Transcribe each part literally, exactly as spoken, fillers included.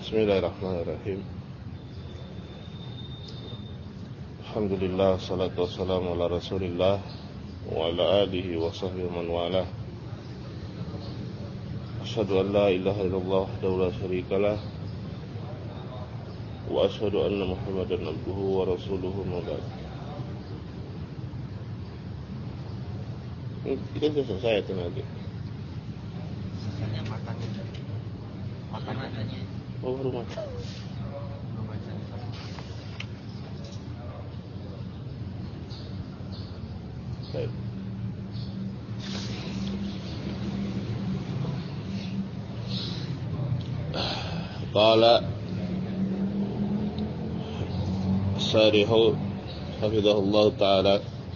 Bismillahirrahmanirrahim. Alhamdulillah, salatu wassalamu ala rasulillah wa ala alihi wa sahbihi man walah. Asyhadu an la ilaha illallah wahdahu la syarikalah wa asyhadu anna Muhammadan abduhu wa rasuluhu ma ba'd. Kita sudah selesai itu nanti. Selesainya makannya. Makanannya. Oh, baru makan. Baik. Qala Syarihu hafizahullah ta'ala,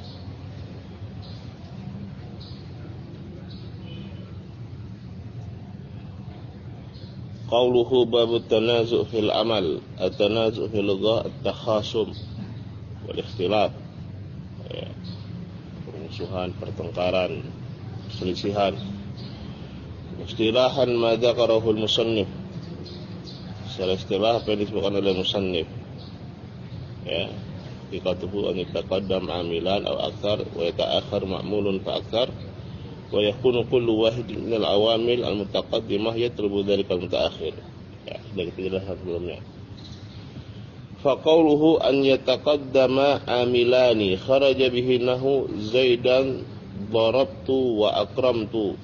qauluhu babut tanazu' fil amal, at-tanazu' fil lugha at-takhasum wal ikhtilaf, ya, permusuhan, pertengkaran, perselisihan. Istilahan ma dzakarahu al-musannif, secara istilah apa yang disebutkan oleh musannif, ya, hakikatuhu an yataqaddam amilan aw akthar wa yata'akhkhar ma'mulun fa akthar wa yakunu kullu wahidin min al-awamil al-mutaqaddimah yatlubu dzalika al-mutaakhir. Ya, sudah kita jelaskan sebelumnya. Fa qawluhu an yataqaddama amilani kharaja bihi nahu Zaidan darabtu wa akramtu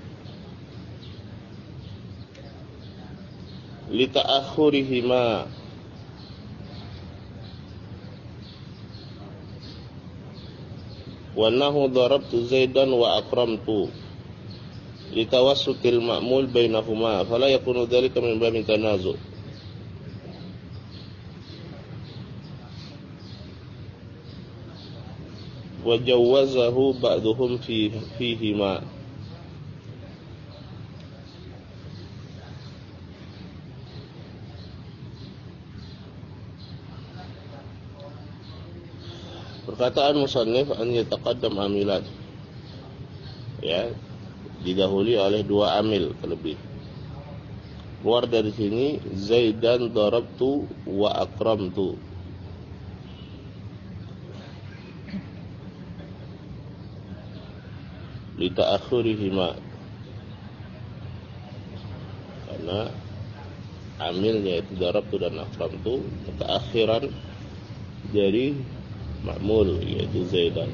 li ta'akhurihima wa nahu darabtu Zaidan wa akramtu li tawassutil ma'mul bainahuma fala yakunu dzalika min babil tanazu'. Wa jawwazahu ba'duhum fi fihima. Perkataan musannif an yataqaddam amilan, ya, didahului oleh dua amil terlebih. Keluar dari sini Zaidan darabtu wa akramtu. Li ta'akhurihima, karena amil yaitu darabtu dan akramtu keakhiran dari ma'mul yaitu Zaidan.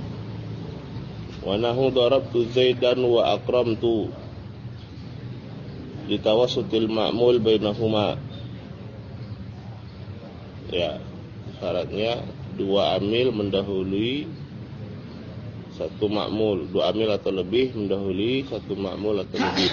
Wa nahu darabtu Zaidan wa akramtu li tawassutil ma'mul bainahuma. Ya, syaratnya dua amil mendahului satu ma'mul, dua amil atau lebih mendahului satu ma'mul atau lebih.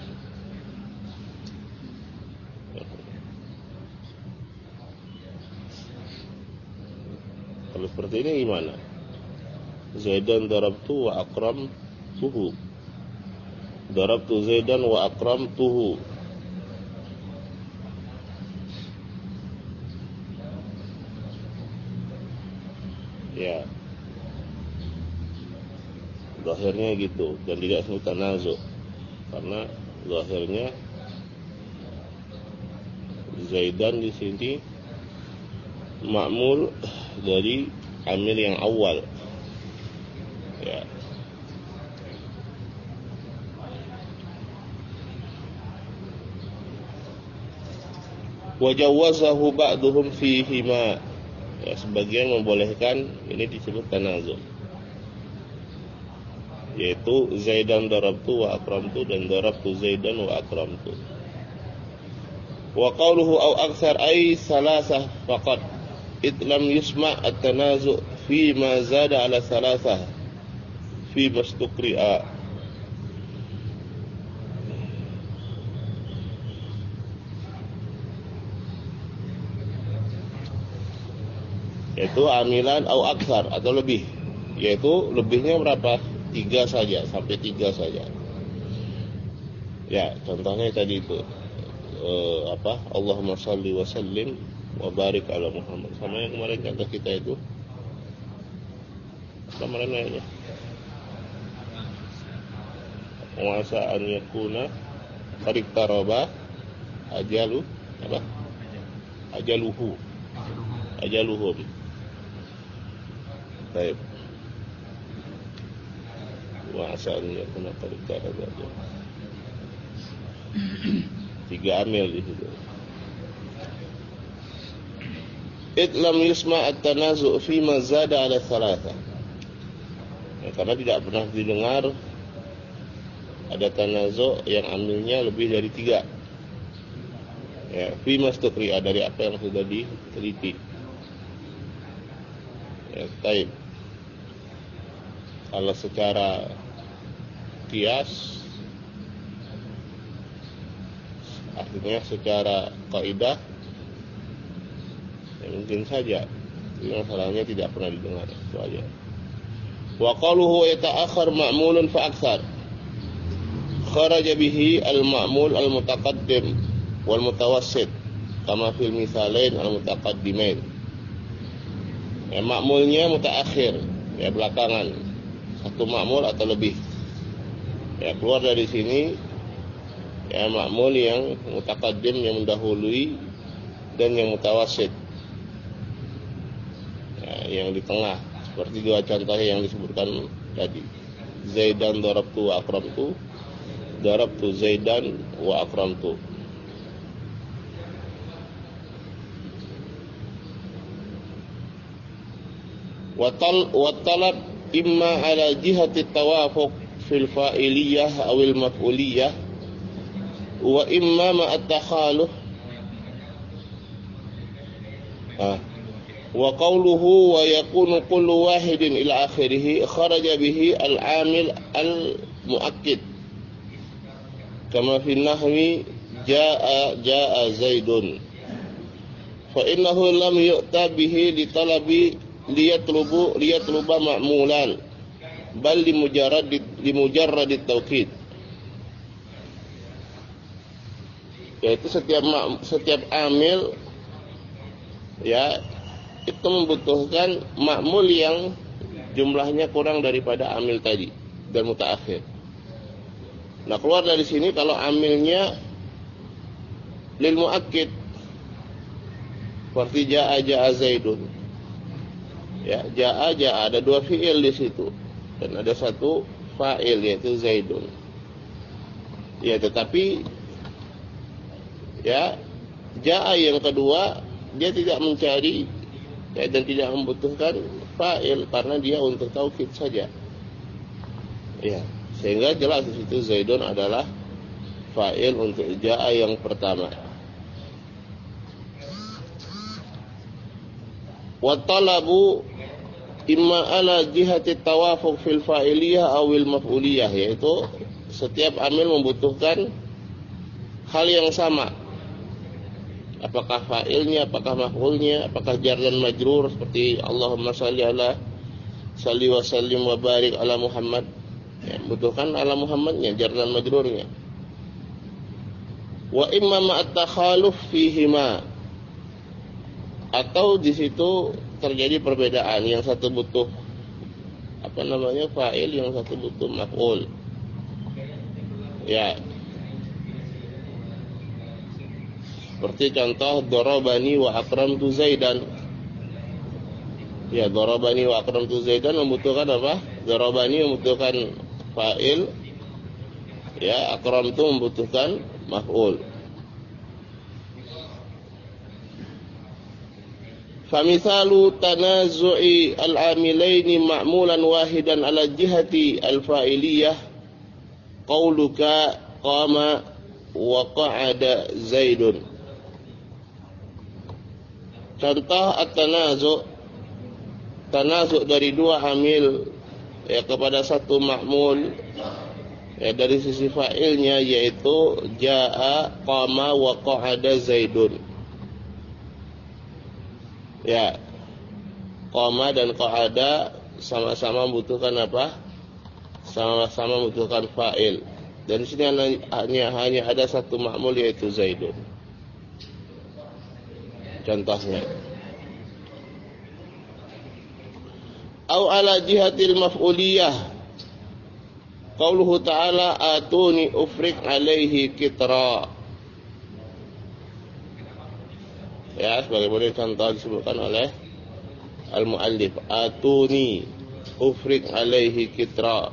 Kalau seperti ini gimana? Zaidan darabtu wa akramtuhu. Darabtu Zaidan wa akramtuhu. Ya, zahirnya gitu, dan tidak disebut tanazu', karena zahirnya Zaidan di sini ma'mul dari amil yang awal, ya. Wa jawwazahu ba'duhum fihima, ya, sebagian membolehkan ini disebut tanazu', yaitu Zaidan darabtu wa akramtu dan darabtu Zaidan wa akramtu. Wa qawluhu aw aktsar ay salasah faqat id lam yusma' at-tanazu' fi ma zada ala salasah fi mastukri'a. Yaitu amilan au aktsar atau lebih, yaitu lebihnya berapa? Tiga saja, sampai tiga saja. Ya, contohnya tadi itu uh, apa? Allahumma shalli wa sallim wa barik ala Muhammad. Sama yang kemarin kata kita itu. Kemarin ayatnya. Wa sa an yakuna qad taraba ajalu apa? Ajaluhu. Ajaluhum. Baik. Wa asalnya kena periksa saja. Tiga amil di situ. Itlam yusma at-tanazu' fi ma zada 'ala thalatha. Ya, karena tidak pernah didengar ada tanazu' yang amilnya lebih dari tiga. Ya, fi mastukri'a, dari apa yang sudah diteliti. Ya, baik. Kalau secara kias, artinya secara kaidah, ya mungkin saja. Ini masalahnya tidak pernah didengar, itu aja. Wa qaluhu yata'akhkhar ma'mulun fa aktsar. Kharaja bihi al-ma'mul al-mutaqaddim wal mutawassit kama fil misalain al-mutaqaddimain. Ya, ma'mulnya mutaakhir, ya belakangan. Satu ma'mul atau lebih. Ya, keluar dari sini ya ma'mul yang mutaqaddim, yang mendahului, dan yang mutawassit, ya, yang di tengah, seperti dua contoh yang disebutkan tadi. Zaidan darabtu wa akramtu, darabtu Zaidan wa akramtu. Wa talab imma ala jihati tawafuq fil fa'iliyah awil maf'uliyah wa imma ma'at takhaluh. Ah. Wa qawluhu wa yakunu kullu wahidin ila akhirih kharaja bihi al-amil al-mu'akkid kama fi nahwi jaa jaa Zaidun fa innahu lam yu'ta bihi li talabi liyatlubu liyatluba ma'mulan bal limujarrad limujarrad at-tawkid. Yaitu setiap setiap amil ya itu membutuhkan ma'mul yang jumlahnya kurang daripada amil tadi dan mutaakhir. Nah, keluar dari sini kalau amilnya lil muakkid seperti jaa jaa Zaidun. Ya, jaa jaa ada dua fiil di situ dan ada satu fa'il yaitu Zaidun. Ya, tetapi ya jaa yang kedua dia tidak mencari ya, dan tidak membutuhkan fa'il karena dia untuk taukid saja. Ya, sehingga jelas di situ Zaidun adalah fa'il untuk jaa yang pertama. Wa talabu imma ala jihati tawafuq fil fa'iliyah awil maf'uliyah, yaitu setiap amil membutuhkan hal yang sama. Apakah fa'ilnya, apakah maf'ulnya, apakah jar dan majrur seperti Allahumma shalli ala salli wa sallim wa barik ala Muhammad. Ya, membutuhkan ala Muhammadnya, jar dan majrurnya. Wa imma ma'at takhaluf fihima, atau di situ terjadi perbedaan, yang satu butuh apa namanya fa'il, yang satu butuh maf'ul. Ya, seperti contoh darabani wa akramtu Zaidan. Ya, darabani wa akramtu Zaidan membutuhkan apa? Darabani membutuhkan fa'il, ya, akramtu membutuhkan maf'ul. Famithalu tanazu'i al-amilaini ma'mulan wahidan ala jihati al-fa'iliyah qauluka qama wa qa'ada Zaidun. Contoh at-tanazu', tanazu' dari dua amil ya kepada satu ma'mul ya dari sisi fa'ilnya, yaitu jaa qama wa qa'ada Zaidun. Ya, qama dan qa'ada sama-sama membutuhkan apa? Sama-sama membutuhkan fa'il. Dan di sini hanya hanya ada satu ma'mul yaitu Zaidun. Contohnya. Au ala jihatil maf'uliyah. Qauluhu ta'ala atuni ufrik alaihi kitra. Ya, sebagaimana contoh disebutkan oleh al-muallif, atuni ufrik alaihi kitra.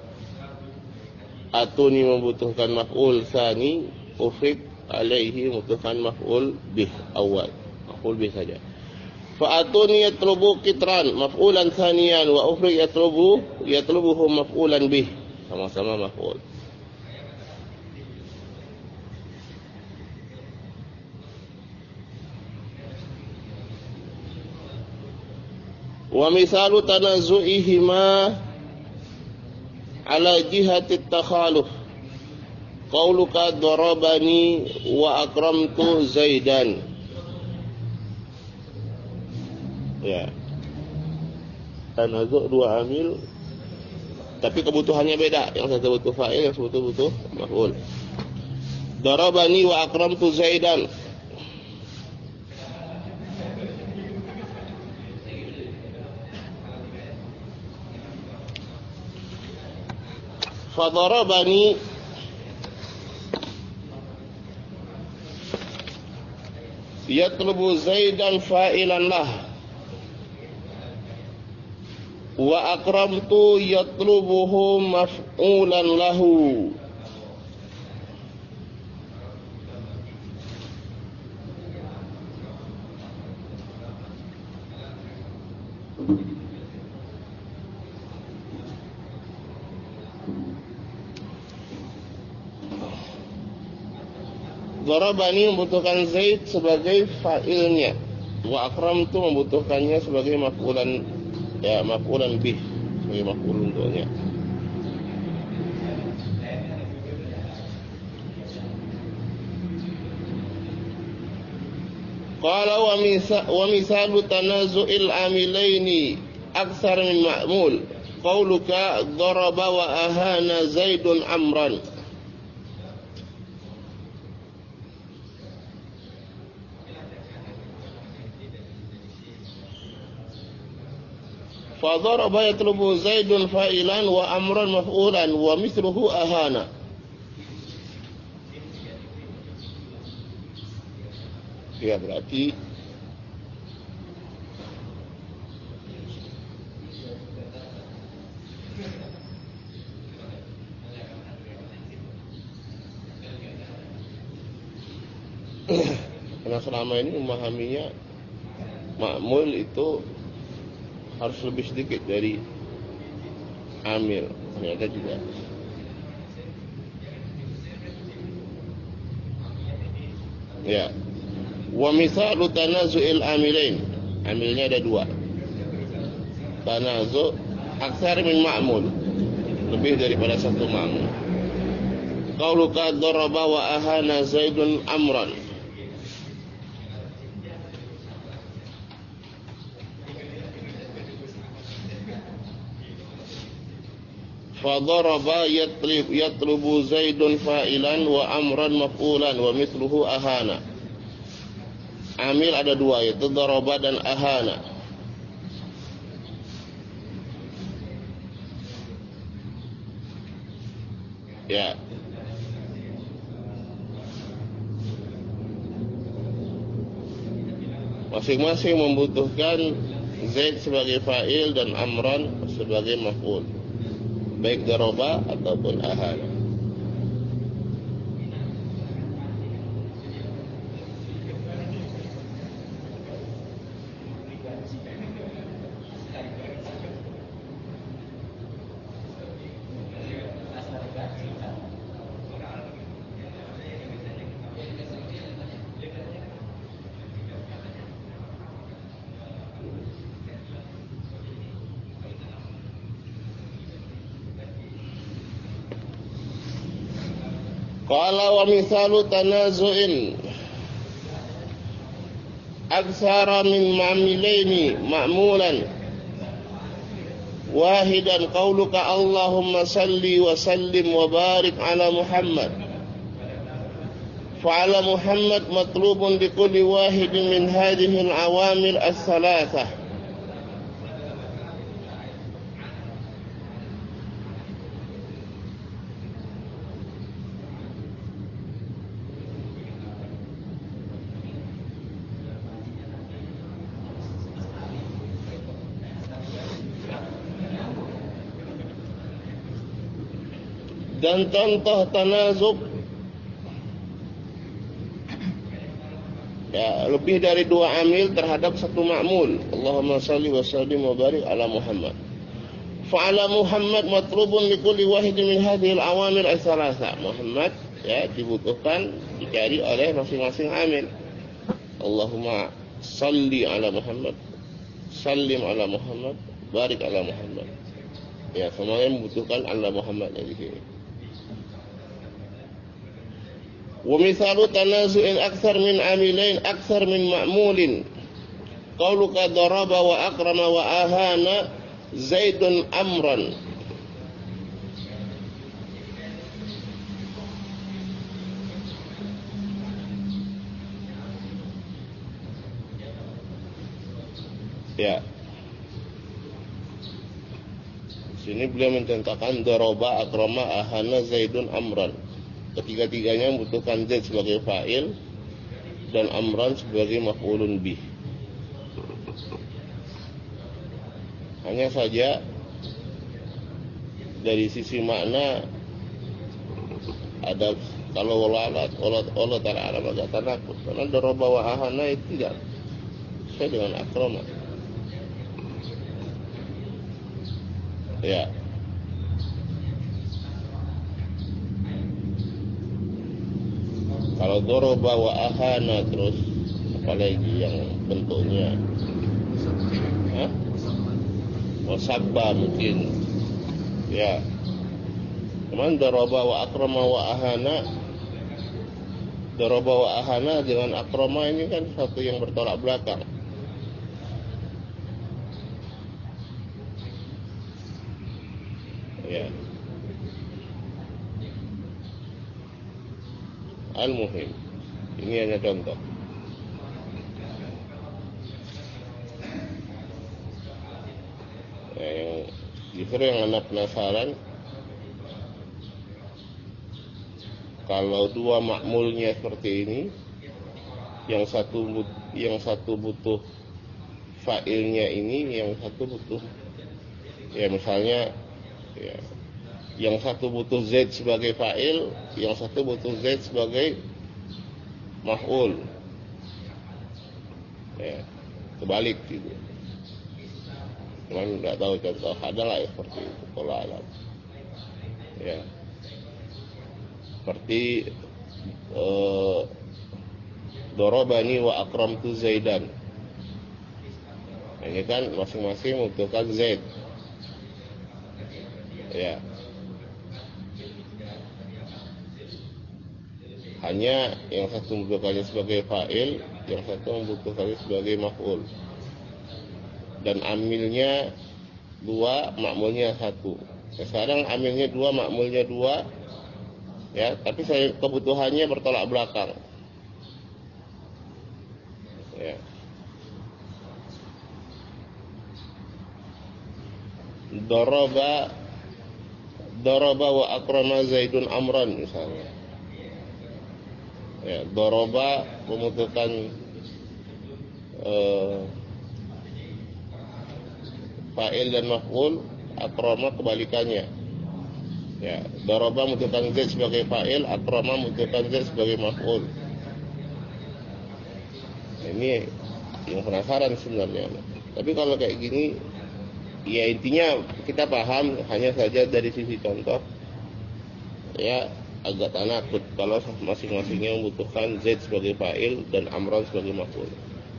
Atuni membutuhkan maf'ul tsani, ufrik alaihi membutuhkan maf'ul bih awal, maf'ul bih saja. Fa atuni yatlubu kitran maf'ulan tsaniyan, wa ufrik yatlubu yatlubuhu maf'ulan bih, sama-sama maf'ul. Wa misalu tanazu'ihima ala jihati takhaluf qauluka darabani wa akramtu Zaidan. Ya, tanazu' dua amil tapi kebutuhannya beda, yang satu butuh fa'il, yang satu butuh maf'ul. Darabani wa akramtu Zaidan. Fadarabani yatlubu Zaidan fa'ilan lah, wa akramtu yatlubuhu maf'ulan lahu. Darabani membutuhkan Zaid sebagai fa'ilnya, wa akramtu membutuhkannya sebagai maf'ulan, ya maf'ulan bih, sebagai maf'ul untuknya. Qala wa misa wa misalu tanazu'il amilaini aktsar min ma'mul qauluka daraba wa ahana Zaidun amran. Fadaraba yatlubu Zaidun fa'ilan wa amran maf'ulan wa mithluhu ahana. Ya, berarti karena selama ini memahaminya ma'mul itu harus lebih sedikit dari amil, ternyata juga. Ya, wa misalu tanazu'il amilain, amilnya ada dua. Tanazu' aktsar min ma'mul, lebih daripada satu ma'mul. Qauluka daraba wa ahana Zaidun amran. Fadaraba yatlib yatlubu Zaidun fa'ilan wa amran maf'ulan wa mithluhu ahana. Amil ada dua, yaitu daraba dan ahana. Ya. Masing-masing membutuhkan Zaid sebagai fa'il dan amran sebagai maf'ul, baik daraba ataupun ahana. Qala wa misalu tanazu'in aktsara min ma'milaini ma'mulan wahidan qauluka Allahumma salli wa sallim wa barik ala Muhammad. Fa'ala Muhammad matlubun bi kulli wahidin min hadhihi al-awamil as-salasah. Dan contoh tanazub, ya, lebih dari dua amil terhadap satu ma'mul. Allahumma salli wa sallim wa barik ala Muhammad. Fa'ala Muhammad matlubun li kulli wahidin min hadhil awamil as-salasa. Muhammad, ya, dibutuhkan dicari oleh masing-masing amil. Allahumma salli ala Muhammad, sallim ala Muhammad, barik ala Muhammad. Ya, semuanya membutuhkan ala Muhammad di sini. Wa mithalu tanazu'in akthar min amilain akthar min ma'mulin. Qauluka daraba wa akrama wa ahana Zaidun amran. Ya. Sini beliau mencontohkan daraba, akrama, ahana, Zaidun, amran. Ketiga-tiganya membutuhkan Zaid sebagai fa'il dan amran sebagai maf'ulun bih. Hanya saja dari sisi makna ada, kalau Allah Allah Allah Ta'ala mengatakan takut, karena daraba wa ahana itu tidak sesuai dengan akrama. Ya. Kalau daraba wa ahana terus apalagi yang bentuknya, hah? Wasabba mungkin, ya. Cuman daraba wa akrama wa ahana, daraba wa ahana dengan akrama ini kan satu yang bertolak belakang. Ya. Al-muhim, ini hanya contoh. Ya, yang justru yang anak penasaran, kalau dua makmulnya seperti ini, yang satu yang satu butuh fa'ilnya ini, yang satu butuh, ya misalnya, ya, yang satu butuh Z sebagai fa'il, yang satu butuh Z sebagai maf'ul. Ya, kebalik gitu. Cuman nggak tahu contoh, ada lah ya seperti itu kalau alam. Ya, seperti uh, dorobani wa akramtu Zaidan. Ini kan masing-masing membutuhkan Z. Ya. Hanya yang satu membutuhkannya sebagai fa'il, yang satu membutuhkannya sebagai maf'ul. Dan amilnya dua, makmulnya satu. Nah, sekarang amilnya dua, makmulnya dua, ya, tapi saya kebutuhannya bertolak belakang. Ya. Daraba, daraba wa akrama Zaidun amran misalnya. Ya, daraba membutuhkan uh, fa'il dan maf'ul, akrama kebalikannya. Ya, daraba membutuhkan Z sebagai fa'il, akrama membutuhkan Z sebagai maf'ul. Ini yang penasaran sebenarnya. Tapi kalau kayak gini, ya intinya kita paham, hanya saja dari sisi contoh, ya agak tanakut kalau masing-masingnya membutuhkan Z sebagai fa'il dan amran sebagai maf'ul.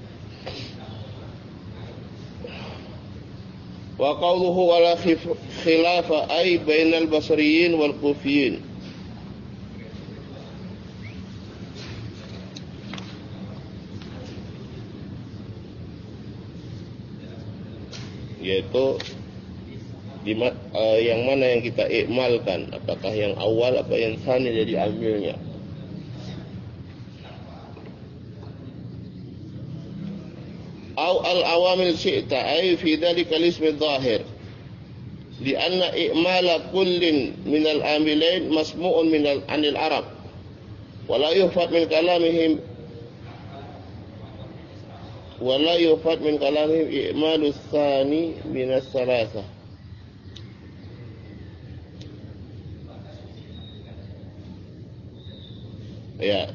Wa qawluhu wala khilafa ay bainal basriyin wal kufiyin. Yaitu di, uh, yang mana yang kita ikmalkan, apakah yang awal apa yang tsani jadi amilnya. Au al-awamil syi'ta ay fi dhalika al-ism adh-dhahir li'anna i'mala kullin min al-amilain masmu'un min al-anil arab wa la yufad min kalamihim wa la yufad min kalamihim i'malu tsani min as-salasah. Ya.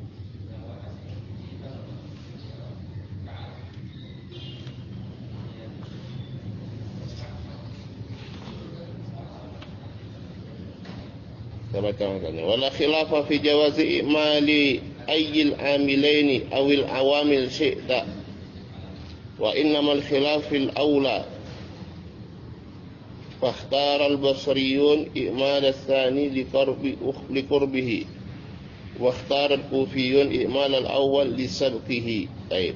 Saya baca makanya. Wala khilafa fi jawazi i'mali ayyil amilaini awil awamil syi'ta. Wa innamal khilaf fil awla. Fakhtara al-basriyun i'mal al-thani liqurbi liqurbihi. Wa ikhtara al-kufiyun i'mal al-awwal lisabqihi. Baik.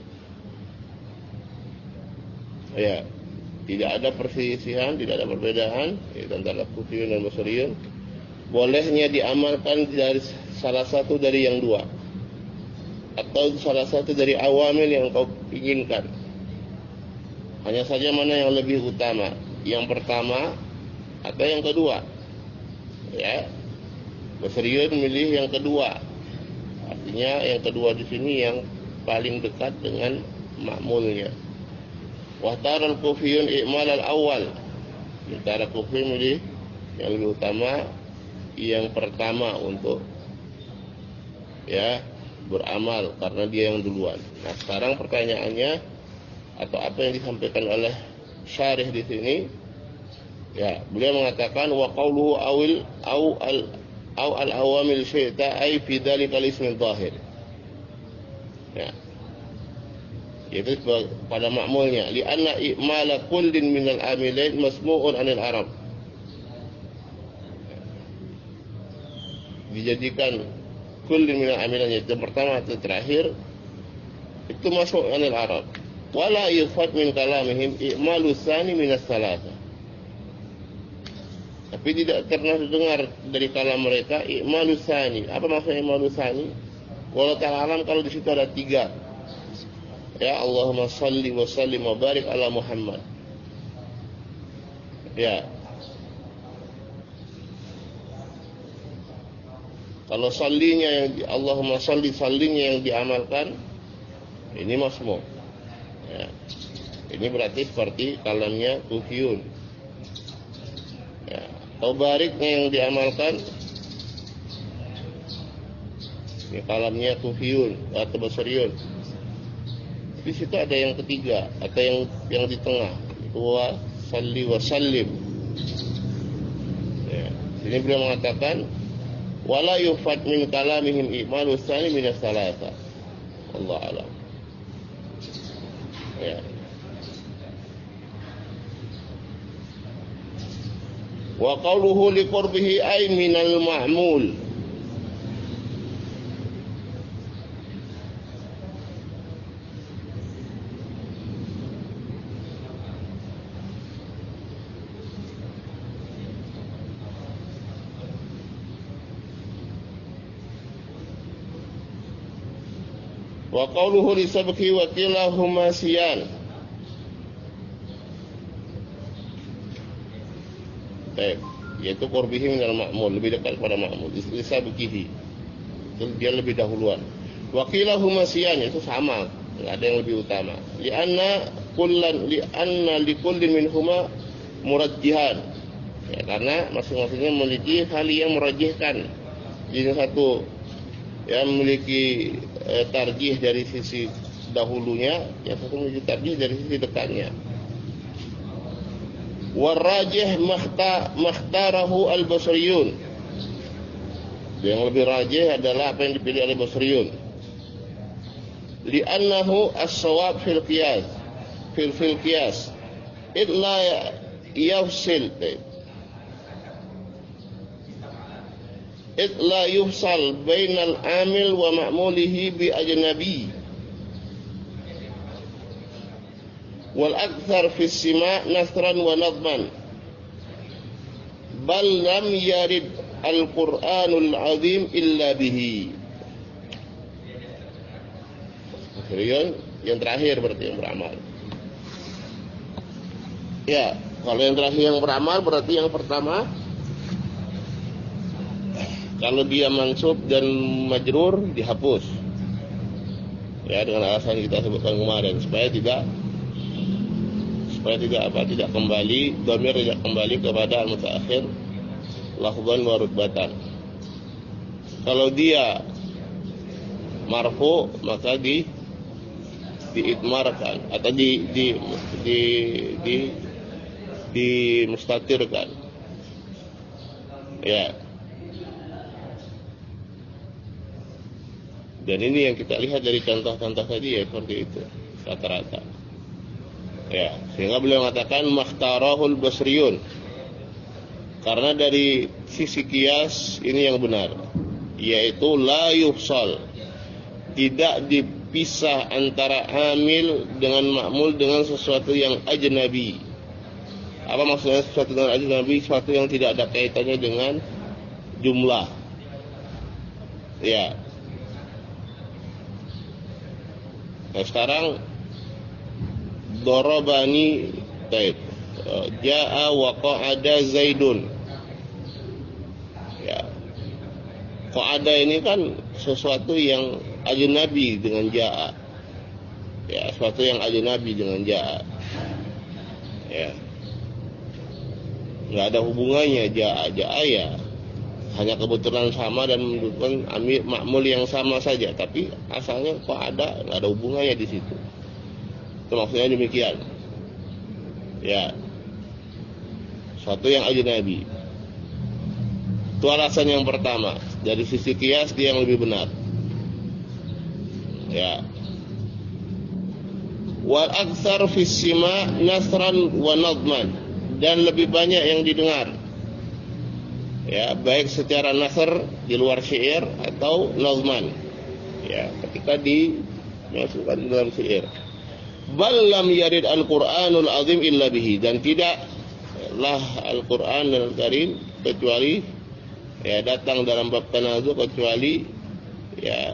Ya. Tidak ada perselisihan, tidak ada perbedaan antara kufiyun dan basriyun. Bolehnya diamalkan dari salah satu dari yang dua, atau salah satu dari awamil yang kau inginkan. Hanya saja mana yang lebih utama, yang pertama atau yang kedua. Ya, Basriyun milih yang kedua. Artinya yang kedua di sini yang paling dekat dengan makmulnya. Wahtar al-kufiyun i'mal al-awwal. Sementara Kufi milih yang lebih utama, yang pertama untuk ya beramal karena dia yang duluan. Nah, sekarang pertanyaannya atau apa yang disampaikan oleh syarih di sini, ya, beliau mengatakan wa qawluhu awil au al au al awamil syi'ta ay fi dzalikal ismil zahir. Ya. Yaitu pada makmulnya li anna i'mala kullin minal amilain masmu'un 'anil arab. Dijadikan kullin minal amilan, yang pertama atau terakhir itu masuk anil arab. Wala yufat min kalamihim i'malu tsani minas salasa. Tapi tidak pernah dengar dari kalam mereka i'malu tsani. Apa maksudnya i'malu tsani? Wallahu ta'ala alam, kalau di situ ada tiga. Ya, Allahumma shalli wa sallim wa barik ala Muhammad. Ya. Kalau sallinya yang Allahumma shalli sallinya yang diamalkan, ini masmu. Ya. Ini berarti seperti kalamnya kufiyun. Ya. Atau bariknya yang diamalkan, ini kalamnya kufiyun atau basriyun. Di situ ada yang ketiga atau yang yang di tengah, itu wa salli wa sallim. Ya. Ini beliau mengatakan wala yufat min kalamihim i'malu tsani minas salasa. Allah alam. Ya. Wa qawluhu liqurbihi ay minal ma'mul. Wa qawluhu li sabqi wa kilahuma siyan. Baik, yaitu qurbihi minal ma'mul, lebih dekat pada ma'mul, li sabqihi. Dia lebih dahuluan. Wa kilahuma siyan, itu sama, enggak ada yang lebih utama. Li anna kullan li anna li kullin minhuma murajjihan. Ya, karena masing-masingnya memiliki hal yang merajihkan. Jadi satu yang memiliki eh, tarjih dari sisi dahulunya, yang satu memiliki tarjih dari sisi dekatnya. Warrajih mahta makhtarahu al-basriyun. Yang lebih rajih adalah apa yang dipilih oleh basriyun. Li'annahu as-shawab fil qiyas. Fil fil qiyas. Illa yafsil. It la yufsal bainal amil wa ma'mulihi bi ajnabi wal akthar fi sima nasran wa nadman bal lam yarid al-Qur'anul azim illa bihi. Kemudian yang terakhir berarti yang beramal. Ya, kalau yang terakhir yang beramal berarti yang pertama, kalau dia mansub dan majrur dihapus. Ya, dengan alasan kita sebutkan kemarin supaya tidak supaya tidak apa tidak kembali dhamir tidak kembali kepada al-mutaakhir lafzan wa rutbatan. Kalau dia marfu maka di diitmarkan atau di di di di, di mustatirkan. Ya. Dan ini yang kita lihat dari contoh-contoh tadi ya seperti itu rata-rata. Ya, sehingga beliau mengatakan makhtarahul basriyun. Karena dari sisi kias ini yang benar, yaitu la yufsal, tidak dipisah antara amil dengan ma'mul dengan sesuatu yang ajnabi. Apa maksudnya sesuatu dengan ajnabi? Sesuatu yang tidak ada kaitannya dengan jumlah. Ya. Nah, sekarang dorobani taib jaa wa qa'ada zaidun. Ya. Qa'ada ini kan sesuatu yang ajnabi dengan jaa. Ya, sesuatu yang ajnabi dengan jaa. Ya. Enggak ada hubungannya jaa jaa ya. Hanya kebetulan sama dan menunjukkan amil makmul yang sama saja, tapi asalnya kok ada nggak ada hubungannya di situ. Itu maksudnya demikian. Ya, suatu yang ajnabi. Itu alasan yang pertama. Dari sisi kias dia yang lebih benar. Ya. Wal aktsar fi sima nasran wa nadman, dan lebih banyak yang didengar. Ya, baik secara nasr di luar syair atau nazman. Ya, ketika dimasukkan dalam syair. Bal lam yarid al-Qur'anul azim illa bihi, dan tidaklah Al-Qur'an al-Karim kecuali ya datang dalam bab tanazu kecuali ya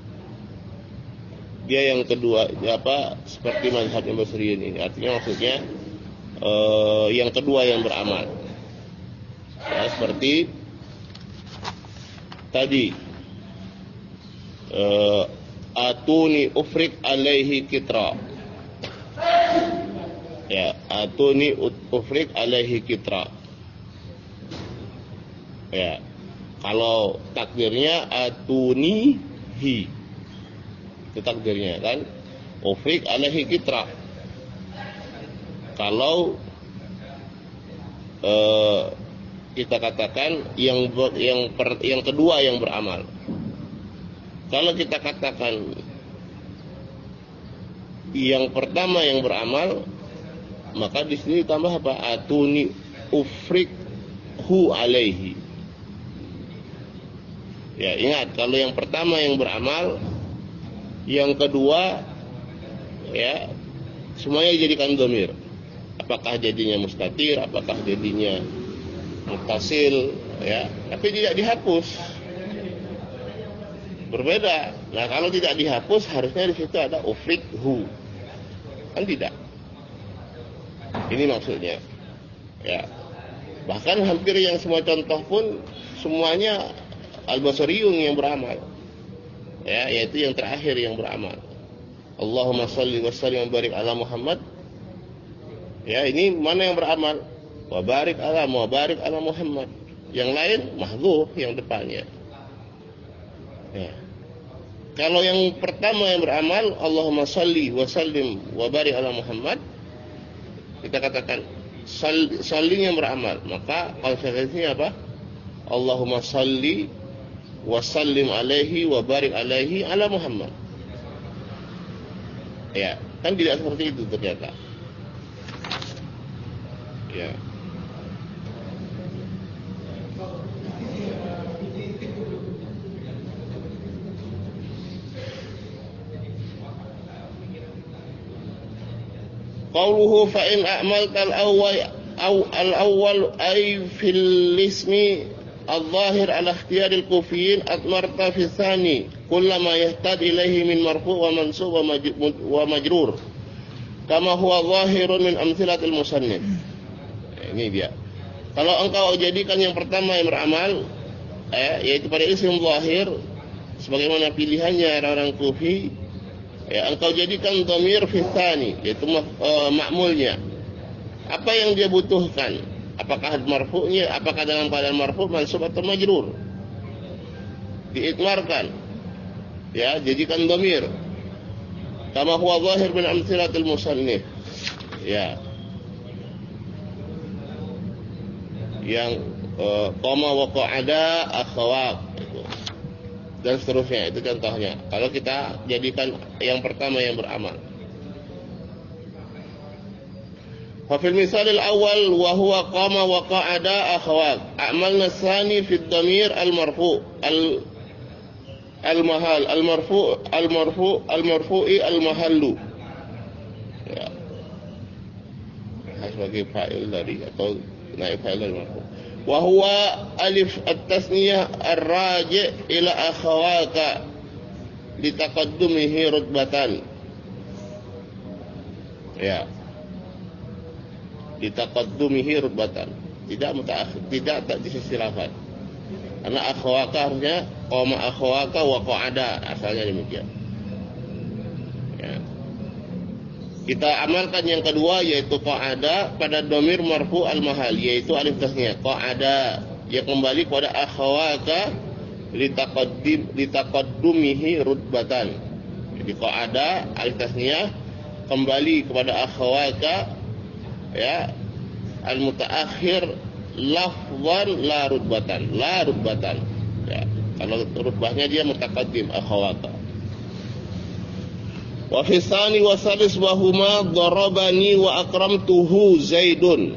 dia yang kedua ya apa seperti mazhabnya Basriyin ini. Artinya maksudnya eh, yang kedua yang beramal. Ya, seperti tadi uh, atuni ufrik alaihi kitra. Ya, atuni ufrik alaihi kitra. Ya, kalau takdirnya atuni hi, itu takdirnya kan ufrik alaihi kitra. Kalau uh, kita katakan yang yang per, yang kedua yang beramal. Kalau kita katakan yang pertama yang beramal, maka di sini tambah apa? Atuni ufrik hu alaihi. Ya, ingat kalau yang pertama yang beramal, yang kedua ya semuanya dijadikan dhamir. Apakah jadinya mustatir, apakah jadinya mutasil, ya, tapi tidak dihapus. Berbeda. Nah, kalau tidak dihapus harusnya di situ ada ufrik hu. Kan tidak. Ini maksudnya. Ya. Bahkan hampir yang semua contoh pun semuanya al-basriyun yang beramal. Ya, yaitu yang terakhir yang beramal. Allahumma shalli wa sallim wa barik ala Muhammad. Ya, ini mana yang beramal? Wa barik ala wa barik ala Muhammad. Yang lain mahdzuf yang depannya. Ya. Kalau yang pertama yang beramal Allahumma shalli wa sallim wa barik ala Muhammad, kita katakan shalli yang beramal, maka konsekuensinya apa? Allahumma shalli wa sallim alaihi wa barik alaihi ala Muhammad. Ya, kan tidak seperti itu ternyata. Ya. Qauluhu fa in a'malta al-awwal aw al-awwal ay fil ismi al-zahir ala ikhtiyar al-kufiyyin atmarta fi tsani kullama yahtad ilayhi min marfu' wa mansub wa majrur kama huwa zahirun min amthilatil musannif. Ini dia. Kalau engkau jadikan yang pertama yang beramal eh, yaitu pada isim zahir sebagaimana pilihannya orang-orang kufi, ya, engkau jadikan dhamir fi tsani yaitu uh, ma'mulnya. Apa yang dia butuhkan? Apakah marfu'nya, apakah dalam keadaan marfu', mansub atau majrur? Diitmarkan. Ya, jadikan dhamir. Kama huwa zahir min amsilatil musannif. Ya. Yang uh, qama wa qa'ada akhawat itu. Dan seterusnya, itu contohnya. Kalau kita jadikan yang pertama yang beramal. Fa fil misal al-awwal wa huwa qama wa qa'ada akhawat. A'malna tsani fi ad-dhamir al-marfu' al al-mahal al-marfu' al-marfu' al-marfu'i al-mahallu. Ya. Sebagai fa'il dari atau naib fa'il al-marfu'. Wa huwa alif at-tasniyah ar-raji' ila akhawaka litaqaddumihi rutbatan. Ya. Litaqaddumihi rutbatan. Tidak mutaakhir, tidak tak di sisi lafaz. Karena akhawaka harusnya qama akhawaka wa qa'ada, asalnya demikian. Ya. Kita amalkan yang kedua yaitu qa'ada pada dhamir marfu al-mahal, yaitu alif tasniyah qa'ada, yang kembali kepada akhawaka litaqaddim litaqaddumihi rutbatan. Jadi qa'ada alif tasniyah kembali kepada akhawaka, ya, al-mutaakhir lafzan la rutbatan, la rutbatan. Ya, kalau rutbahnya dia mutaqaddim akhawaka. Wa fi tsani wa salis wa huma darabani wa akramtuhu Zaidun.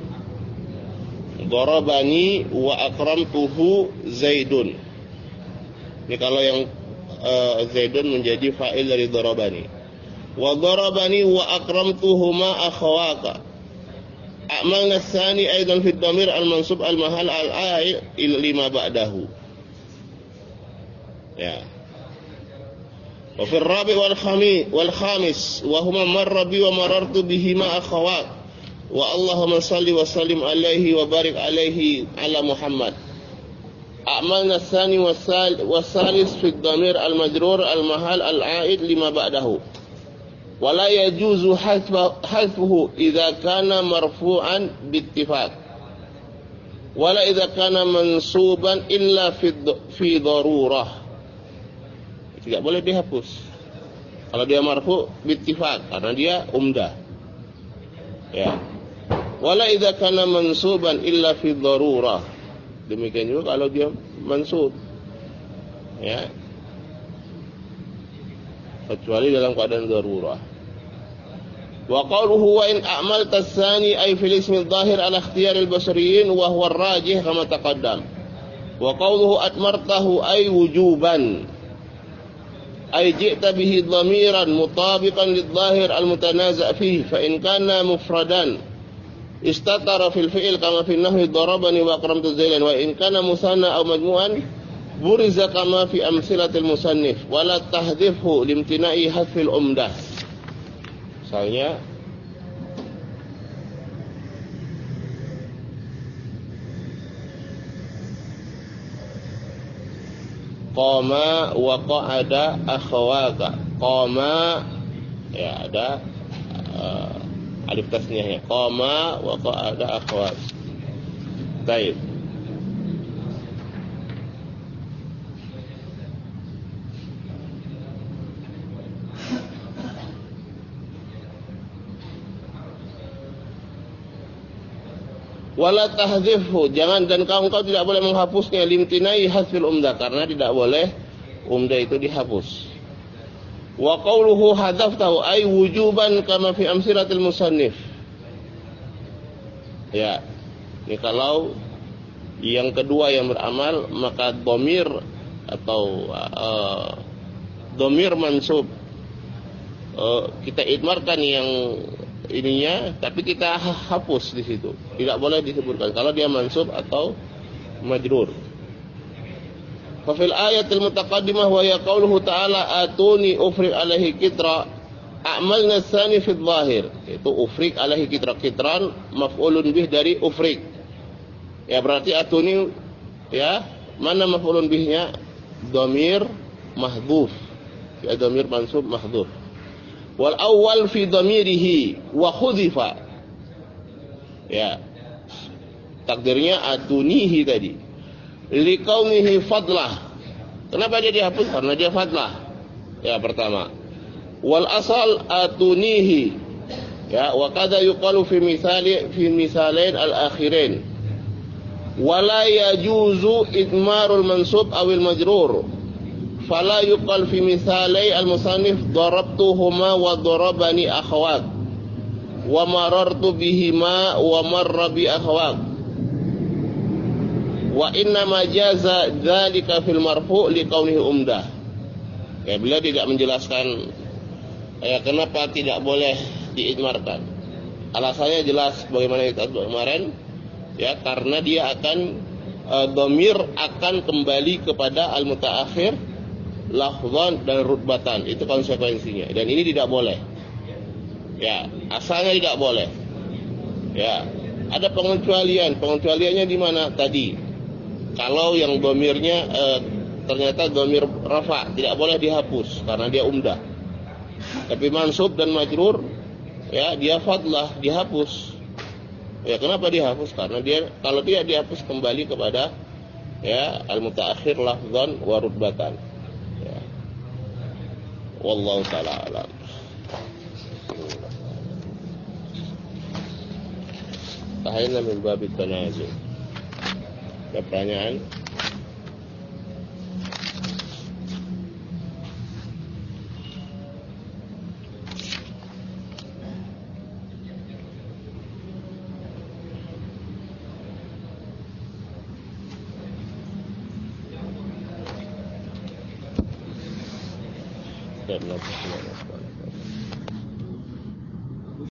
Darabani wa akramtuhu Zaidun. Ini kalau yang uh, Zaidun menjadi fa'il dari darabani. Wa darabani wa akramtuhuma akhawaka. A'malna tsani aidan fi dhamir al-mansub al-mahal al-ai lima ba'dahu. Ya. Wa fi ar-rabi' wal khamis wal khamis wa huma marra bi wa marartu bihima akhawat. Wa Allahumma salli wa sallim alaihi wa barik alaihi ala Muhammad. A'malna tsani wa salis fi dhamir al-majrur al-mahal al-aid lima ba'dahu. Wala yajuzu hadfuhu idza kana marfu'an bittifaq. Wala idza kana mansuban illa fi fi darurah. Tidak boleh dihapus. Kalau dia marfu bittifaq karena dia umdah. Ya. Wala idza kana mansuban illa fi darurah. Demikian juga kalau dia mansub. Ya. Kecuali dalam keadaan darurah. Wa qawluhu wa in a'malta tsani ay fil ismi adh-dhahir ala ikhtiyar al-basriyin wa huwa ar-rajih kama taqaddam. Wa qawluhu atmartahu ay wujuban ay ji'ta bihi dhamiran mutabiqan lidh-dhahir al-mutanaza' fihi fa in kana mufradan istatara fil fi'il kama fi nahwi darabani wa akramtu Zaidan wa in kana musanna aw majmu'an buriza kama fi amsilatil musannif wala tahdhifhu limtina'i hadfil umdah. Misalnya qama wa qa'ada akhawaka. Qama, ya ada uh, alif tasniyahnya. Qama wa qa'ada akhawaka. Baik. Wala tahdhifhu, jangan dan kau engkau tidak boleh menghapusnya limtinai hasfil umdah, karena tidak boleh umdah itu dihapus. Wa qawluhu hadzaftahu ay wujuban kama fi amsilatil musannif. Ya. Ini kalau yang kedua yang beramal, maka dhamir atau uh, dhamir mansub uh, kita idmarkan yang ininya, tapi kita hapus di situ. Tidak boleh disebutkan kalau dia mansub atau majrur. Fa fil ayatil mutaqaddimah wa ya qauluhu ta'ala atuni ufriq alaihi kitra a'malna tsani fi dhahir. Itu ufriq alaihi kitra, kitran maf'ulun bih dari ufriq. Ya berarti atuni, ya, mana maf'ulun bihnya? Dhamir mahdhuf. Ya dhamir mansub mahdhuf. Wal awal fi dhamirihi wa khudifa. Ya. Takdirnya atunihi tadi. Li qaumihi fadlah. Kenapa dia dihapus? Karena dia fadlah. Ya, pertama. Wal asal atunihi. Ya, wa kadza yuqalu fi misali fi misalain al-akhirain. Wala yajuzu idmarul mansub awil majrur. Fala yuqal fi misalai al-musannif darabtuhuma wa darabani akhawat. Wa marartu bihima wa marra bi akhawat. Wa inna ma jaza dzalika fil marfu' li kaunihi umdah. Ya, beliau tidak menjelaskan ya kenapa tidak boleh diidmarkan. Alasannya jelas bagaimana kita kemarin, ya karena dia akan e, dhamir akan kembali kepada al-mutaakhir lafzan dan rutbatan. Itu konsekuensinya. Dan ini tidak boleh. Ya, asalnya tidak boleh. Ya, ada pengecualian. Pengecualiannya di mana tadi? Kalau yang dhamirnya e, ternyata dhamir rafa, tidak boleh dihapus karena dia umdah. Tapi mansub dan majrur, ya dia fadlah, dihapus. Ya, kenapa dihapus? Karena dia kalau tidak dihapus kembali kepada ya al-mutaakhir lafzan wa rutbatan. Ya. Wallahu taala alam. Tahayna min bab at-tanazul. Ada pertanyaan? Dan